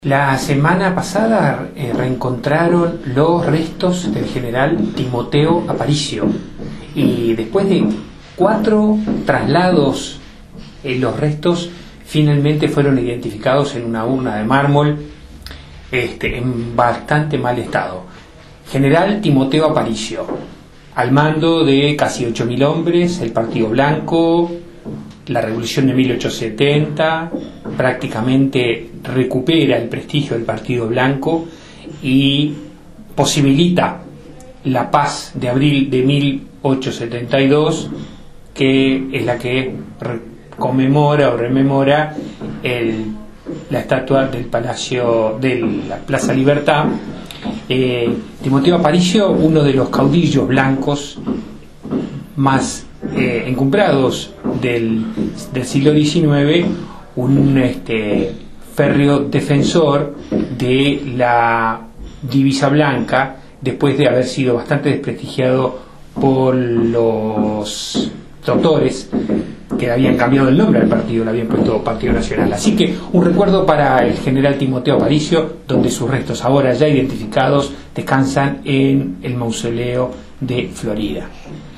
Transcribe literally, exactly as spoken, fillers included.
La semana pasada eh, reencontraron los restos del general Timoteo Aparicio y después de cuatro traslados eh, los restos finalmente fueron identificados en una urna de mármol este, en bastante mal estado. General Timoteo Aparicio, al mando de casi ocho mil hombres, el Partido Blanco, la Revolución de mil ochocientos setenta, prácticamente recupera el prestigio del Partido Blanco y posibilita la paz de abril de mil ochocientos setenta y dos, que es la que conmemora o rememora el, la estatua del Palacio de la Plaza Libertad. Eh, Timoteo Aparicio, uno de los caudillos blancos más eh, encumbrados del, del siglo diecinueve, un este, férreo defensor de la divisa blanca, después de haber sido bastante desprestigiado por los doctores que habían cambiado el nombre al partido, le habían puesto Partido Nacional. Así que un recuerdo para el general Timoteo Aparicio, donde sus restos, ahora ya identificados, descansan en el mausoleo de Florida.